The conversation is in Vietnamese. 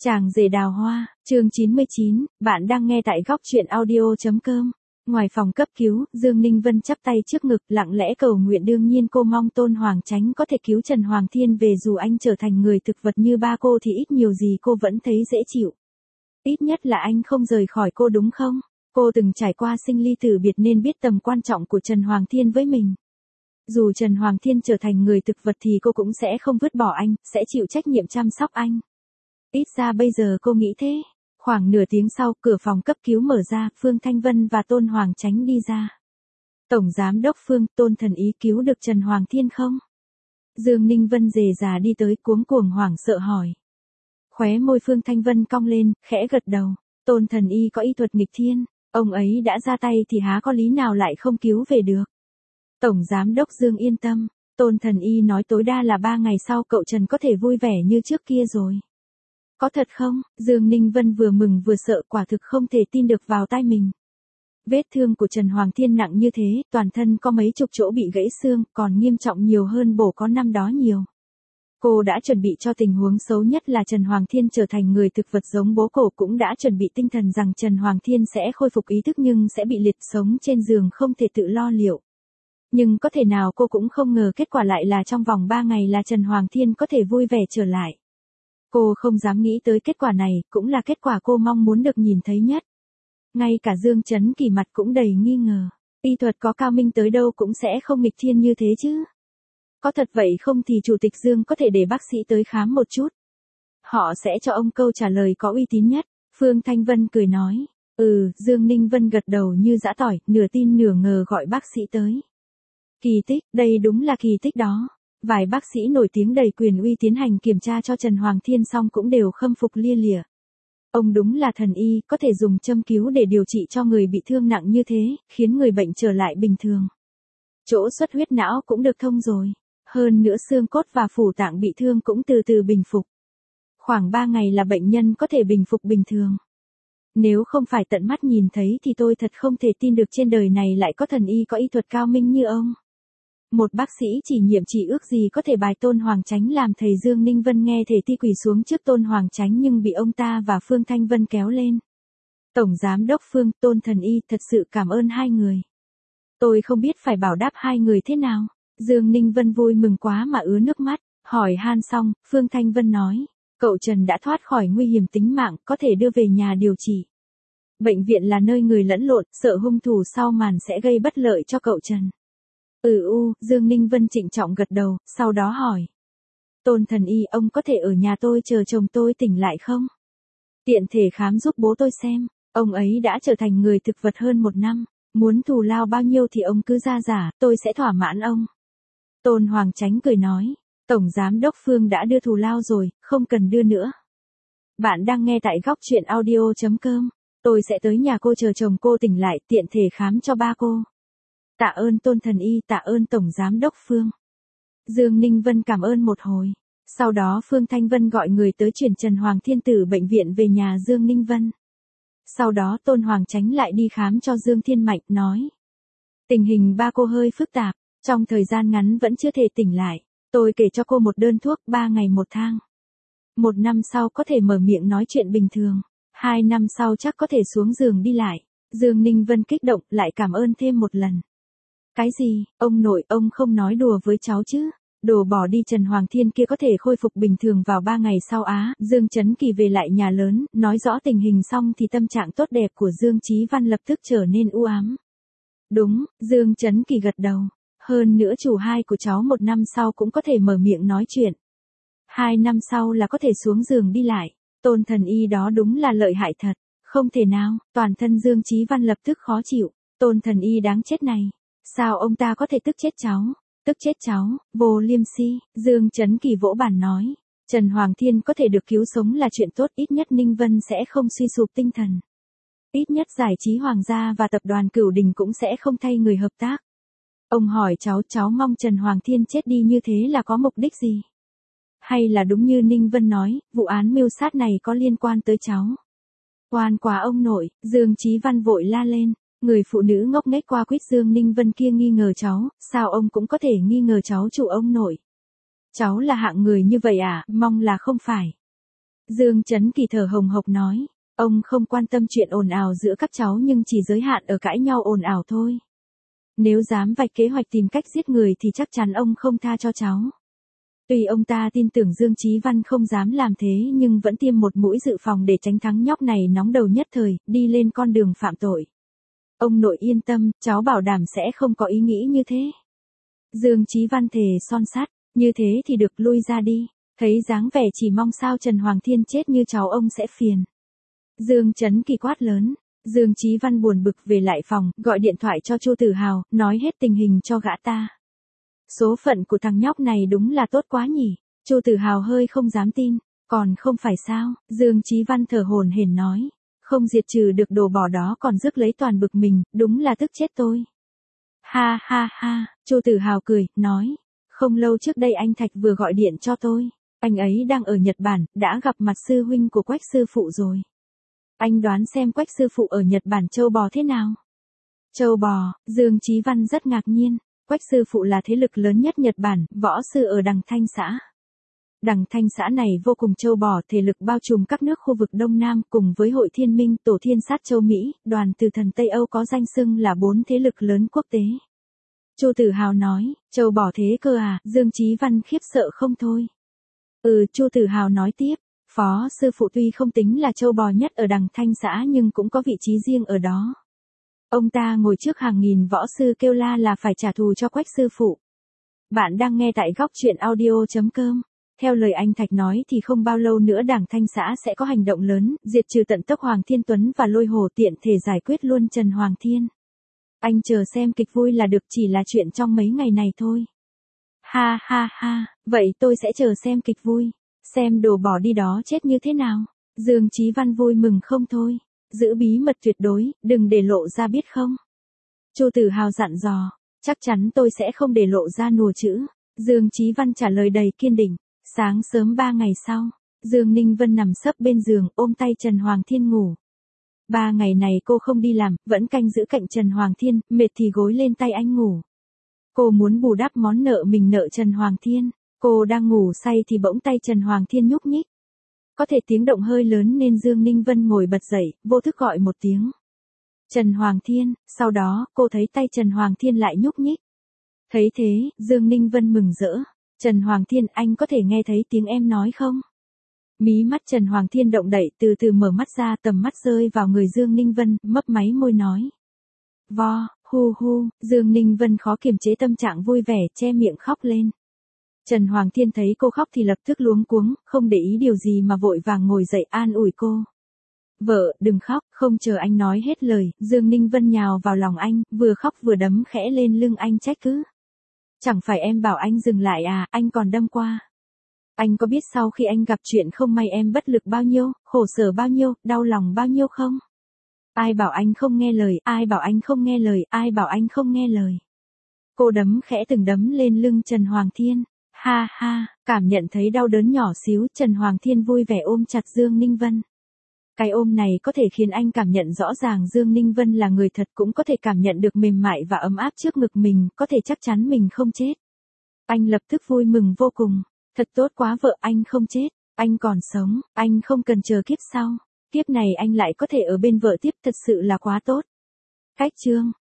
Chàng rể đào hoa, chương 99, bạn đang nghe tại góc truyện audio.com. Ngoài phòng cấp cứu, Dương Ninh Vân chắp tay trước ngực lặng lẽ cầu nguyện, đương nhiên cô mong Tôn Hoàng Chánh có thể cứu Trần Hoàng Thiên về, dù anh trở thành người thực vật như ba cô thì ít nhiều gì cô vẫn thấy dễ chịu. Ít nhất là anh không rời khỏi cô đúng không? Cô từng trải qua sinh ly tử biệt nên biết tầm quan trọng của Trần Hoàng Thiên với mình. Dù Trần Hoàng Thiên trở thành người thực vật thì cô cũng sẽ không vứt bỏ anh, sẽ chịu trách nhiệm chăm sóc anh. Ít ra bây giờ cô nghĩ thế. Khoảng nửa tiếng sau, cửa phòng cấp cứu mở ra, Phương Thanh Vân và Tôn Hoàng Chánh đi ra. Tổng Giám đốc Phương, Tôn thần ý cứu được Trần Hoàng Thiên không? Dương Ninh Vân rề rà đi tới, cuống cuồng hoảng sợ hỏi. Khóe môi Phương Thanh Vân cong lên, khẽ gật đầu. Tôn thần y có y thuật nghịch thiên, ông ấy đã ra tay thì há có lý nào lại không cứu về được. Tổng Giám đốc Dương yên tâm, Tôn thần y nói tối đa là 3 ngày sau cậu Trần có thể vui vẻ như trước kia rồi. Có thật không? Dương Ninh Vân vừa mừng vừa sợ, quả thực không thể tin được vào tai mình. Vết thương của Trần Hoàng Thiên nặng như thế, toàn thân có mấy chục chỗ bị gãy xương, còn nghiêm trọng nhiều hơn bổ có năm đó nhiều. Cô đã chuẩn bị cho tình huống xấu nhất là Trần Hoàng Thiên trở thành người thực vật giống bố, cô cũng đã chuẩn bị tinh thần rằng Trần Hoàng Thiên sẽ khôi phục ý thức nhưng sẽ bị liệt sống trên giường không thể tự lo liệu. Nhưng có thể nào cô cũng không ngờ kết quả lại là trong vòng 3 ngày là Trần Hoàng Thiên có thể vui vẻ trở lại. Cô không dám nghĩ tới kết quả này, cũng là kết quả cô mong muốn được nhìn thấy nhất. Ngay cả Dương Chấn Kỳ mặt cũng đầy nghi ngờ. Y thuật có cao minh tới đâu cũng sẽ không nghịch thiên như thế chứ. Có thật vậy không thì Chủ tịch Dương có thể để bác sĩ tới khám một chút. Họ sẽ cho ông câu trả lời có uy tín nhất. Phương Thanh Vân cười nói. Dương Ninh Vân gật đầu như giã tỏi, nửa tin nửa ngờ gọi bác sĩ tới. Kỳ tích, đây đúng là kỳ tích đó. Vài bác sĩ nổi tiếng đầy quyền uy tiến hành kiểm tra cho Trần Hoàng Thiên xong cũng đều khâm phục lia lịa. Ông đúng là thần y, có thể dùng châm cứu để điều trị cho người bị thương nặng như thế, khiến người bệnh trở lại bình thường. Chỗ xuất huyết não cũng được thông rồi. Hơn nữa xương cốt và phủ tạng bị thương cũng từ từ bình phục. Khoảng 3 ngày là bệnh nhân có thể bình phục bình thường. Nếu không phải tận mắt nhìn thấy thì tôi thật không thể tin được trên đời này lại có thần y có y thuật cao minh như ông. Một bác sĩ chỉ nhiệm chỉ ước gì có thể bài Tôn Hoàng Chánh làm thầy. Dương Ninh Vân nghe thể ti quỳ xuống trước Tôn Hoàng Chánh nhưng bị ông ta và Phương Thanh Vân kéo lên. Tổng Giám đốc Phương, Tôn thần y, thật sự cảm ơn hai người. Tôi không biết phải bảo đáp hai người thế nào. Dương Ninh Vân vui mừng quá mà ứa nước mắt. Hỏi han xong, Phương Thanh Vân nói, cậu Trần đã thoát khỏi nguy hiểm tính mạng, có thể đưa về nhà điều trị. Bệnh viện là nơi người lẫn lộn, sợ hung thủ sau màn sẽ gây bất lợi cho cậu Trần. Dương Ninh Vân trịnh trọng gật đầu, sau đó hỏi. Tôn thần y, ông có thể ở nhà tôi chờ chồng tôi tỉnh lại không? Tiện thể khám giúp bố tôi xem, ông ấy đã trở thành người thực vật hơn 1 năm, muốn thù lao bao nhiêu thì ông cứ ra giả, tôi sẽ thỏa mãn ông. Tôn Hoàng Chánh cười nói, Tổng Giám đốc Phương đã đưa thù lao rồi, không cần đưa nữa. Bạn đang nghe tại góc truyện audio.com, tôi sẽ tới nhà cô chờ chồng cô tỉnh lại, tiện thể khám cho ba cô. Tạ ơn Tôn thần y, tạ ơn Tổng Giám đốc Phương. Dương Ninh Vân cảm ơn một hồi. Sau đó Phương Thanh Vân gọi người tới chuyển Trần Hoàng Thiên từ bệnh viện về nhà Dương Ninh Vân. Sau đó Tôn Hoàng Chánh lại đi khám cho Dương Thiên Mạnh, nói. Tình hình ba cô hơi phức tạp, trong thời gian ngắn vẫn chưa thể tỉnh lại. Tôi kể cho cô một đơn thuốc 3 ngày 1 thang. 1 năm sau có thể mở miệng nói chuyện bình thường. 2 năm sau chắc có thể xuống giường đi lại. Dương Ninh Vân kích động lại cảm ơn thêm một lần. Cái gì, ông nội, ông không nói đùa với cháu chứ? Đồ bỏ đi, Trần Hoàng Thiên kia có thể khôi phục bình thường vào 3 ngày sau á. Dương Chấn Kỳ về lại nhà lớn, nói rõ tình hình xong thì tâm trạng tốt đẹp của Dương Chí Văn lập tức trở nên u ám. Đúng, Dương Chấn Kỳ gật đầu. Hơn nữa chủ hai của cháu 1 năm sau cũng có thể mở miệng nói chuyện. 2 năm sau là có thể xuống giường đi lại. Tôn thần y đó đúng là lợi hại thật. Không thể nào, toàn thân Dương Chí Văn lập tức khó chịu. Tôn thần y đáng chết này. Sao ông ta có thể tức chết cháu? Tức chết cháu, vô liêm si. Dương Chấn Kỳ vỗ bàn nói. Trần Hoàng Thiên có thể được cứu sống là chuyện tốt, ít nhất Ninh Vân sẽ không suy sụp tinh thần. Ít nhất giải trí Hoàng gia và tập đoàn Cửu Đình cũng sẽ không thay người hợp tác. Ông hỏi cháu mong Trần Hoàng Thiên chết đi như thế là có mục đích gì? Hay là đúng như Ninh Vân nói, vụ án mưu sát này có liên quan tới cháu? Oan quá ông nội, Dương Chí Văn vội la lên. Người phụ nữ ngốc nghếch qua quýt Dương Ninh Vân kia nghi ngờ cháu, sao ông cũng có thể nghi ngờ cháu chủ ông nội? Cháu là hạng người như vậy à, mong là không phải. Dương Chấn Kỳ thở hồng hộc nói, ông không quan tâm chuyện ồn ào giữa các cháu nhưng chỉ giới hạn ở cãi nhau ồn ào thôi. Nếu dám vạch kế hoạch tìm cách giết người thì chắc chắn ông không tha cho cháu. Tuy ông ta tin tưởng Dương Chí Văn không dám làm thế nhưng vẫn tiêm một mũi dự phòng để tránh thằng nhóc này nóng đầu nhất thời, đi lên con đường phạm tội. Ông nội yên tâm, cháu bảo đảm sẽ không có ý nghĩ như thế. Dương Chí Văn thề son sắt, như thế thì được, lui ra đi. Thấy dáng vẻ chỉ mong sao Trần Hoàng Thiên chết như cháu ông sẽ phiền. Dương Chấn Kỳ quát lớn. Dương Chí Văn buồn bực về lại phòng, gọi điện thoại cho Chu Tử Hào, nói hết tình hình cho gã ta. Số phận của thằng nhóc này đúng là tốt quá nhỉ. Chu Tử Hào hơi không dám tin. Còn không phải sao, Dương Chí Văn thở hổn hển nói. Không diệt trừ được đồ bỏ đó còn rước lấy toàn bực mình, đúng là tức chết tôi. Ha ha ha, Chu Tử Hào cười, nói. Không lâu trước đây anh Thạch vừa gọi điện cho tôi. Anh ấy đang ở Nhật Bản, đã gặp mặt sư huynh của Quách sư phụ rồi. Anh đoán xem Quách sư phụ ở Nhật Bản trâu bò thế nào? Trâu bò, Dương Chí Văn rất ngạc nhiên. Quách sư phụ là thế lực lớn nhất Nhật Bản, võ sư ở Đằng Thanh xã. Đằng Thanh xã này vô cùng trâu bò, thể lực bao trùm các nước khu vực Đông Nam cùng với Hội Thiên Minh, Tổ Thiên Sát châu Mỹ, đoàn từ thần Tây Âu có danh xưng là 4 thế lực lớn quốc tế. Chu Tử Hào nói, trâu bò thế cơ à, Dương Chí Văn khiếp sợ không thôi. Chu Tử Hào nói tiếp, phó sư phụ tuy không tính là trâu bò nhất ở Đằng Thanh xã nhưng cũng có vị trí riêng ở đó. Ông ta ngồi trước hàng nghìn võ sư kêu la là phải trả thù cho Quách sư phụ. Bạn đang nghe tại góc truyện audio.com. Theo lời anh Thạch nói thì không bao lâu nữa Đằng Thanh xã sẽ có hành động lớn, diệt trừ tận tốc Hoàng Thiên Tuấn và Lôi Hồ, tiện thể giải quyết luôn Trần Hoàng Thiên. Anh chờ xem kịch vui là được, chỉ là chuyện trong mấy ngày này thôi. Ha ha ha, vậy tôi sẽ chờ xem kịch vui. Xem đồ bỏ đi đó chết như thế nào. Dương Chí Văn vui mừng không thôi. Giữ bí mật tuyệt đối, đừng để lộ ra biết không. Chu Tử Hào dặn dò, chắc chắn tôi sẽ không để lộ ra nùa chữ. Dương Chí Văn trả lời đầy kiên định. Sáng sớm 3 ngày sau, Dương Ninh Vân nằm sấp bên giường ôm tay Trần Hoàng Thiên ngủ. 3 ngày này cô không đi làm, vẫn canh giữ cạnh Trần Hoàng Thiên, mệt thì gối lên tay anh ngủ. Cô muốn bù đắp món nợ mình nợ Trần Hoàng Thiên. Cô đang ngủ say thì bỗng tay Trần Hoàng Thiên nhúc nhích. Có thể tiếng động hơi lớn nên Dương Ninh Vân ngồi bật dậy, vô thức gọi một tiếng. Trần Hoàng Thiên, sau đó cô thấy tay Trần Hoàng Thiên lại nhúc nhích. Thấy thế, Dương Ninh Vân mừng rỡ. Trần Hoàng Thiên, anh có thể nghe thấy tiếng em nói không? Mí mắt Trần Hoàng Thiên động đậy, từ từ mở mắt ra, tầm mắt rơi vào người Dương Ninh Vân, mấp máy môi nói. Vo, hu hu, Dương Ninh Vân khó kiềm chế tâm trạng vui vẻ, che miệng khóc lên. Trần Hoàng Thiên thấy cô khóc thì lập tức luống cuống, không để ý điều gì mà vội vàng ngồi dậy an ủi cô. Vợ, đừng khóc, không chờ anh nói hết lời, Dương Ninh Vân nhào vào lòng anh, vừa khóc vừa đấm khẽ lên lưng anh trách cứ. Chẳng phải em bảo anh dừng lại à, anh còn đâm qua. Anh có biết sau khi anh gặp chuyện không may em bất lực bao nhiêu, khổ sở bao nhiêu, đau lòng bao nhiêu không? Ai bảo anh không nghe lời, ai bảo anh không nghe lời, ai bảo anh không nghe lời. Cô đấm khẽ từng đấm lên lưng Trần Hoàng Thiên. Ha ha, cảm nhận thấy đau đớn nhỏ xíu, Trần Hoàng Thiên vui vẻ ôm chặt Dương Ninh Vân. Cái ôm này có thể khiến anh cảm nhận rõ ràng Dương Ninh Vân là người thật, cũng có thể cảm nhận được mềm mại và ấm áp trước ngực mình, có thể chắc chắn mình không chết. Anh lập tức vui mừng vô cùng. Thật tốt quá, vợ anh không chết, anh còn sống, anh không cần chờ kiếp sau. Kiếp này anh lại có thể ở bên vợ tiếp, thật sự là quá tốt. Cách chương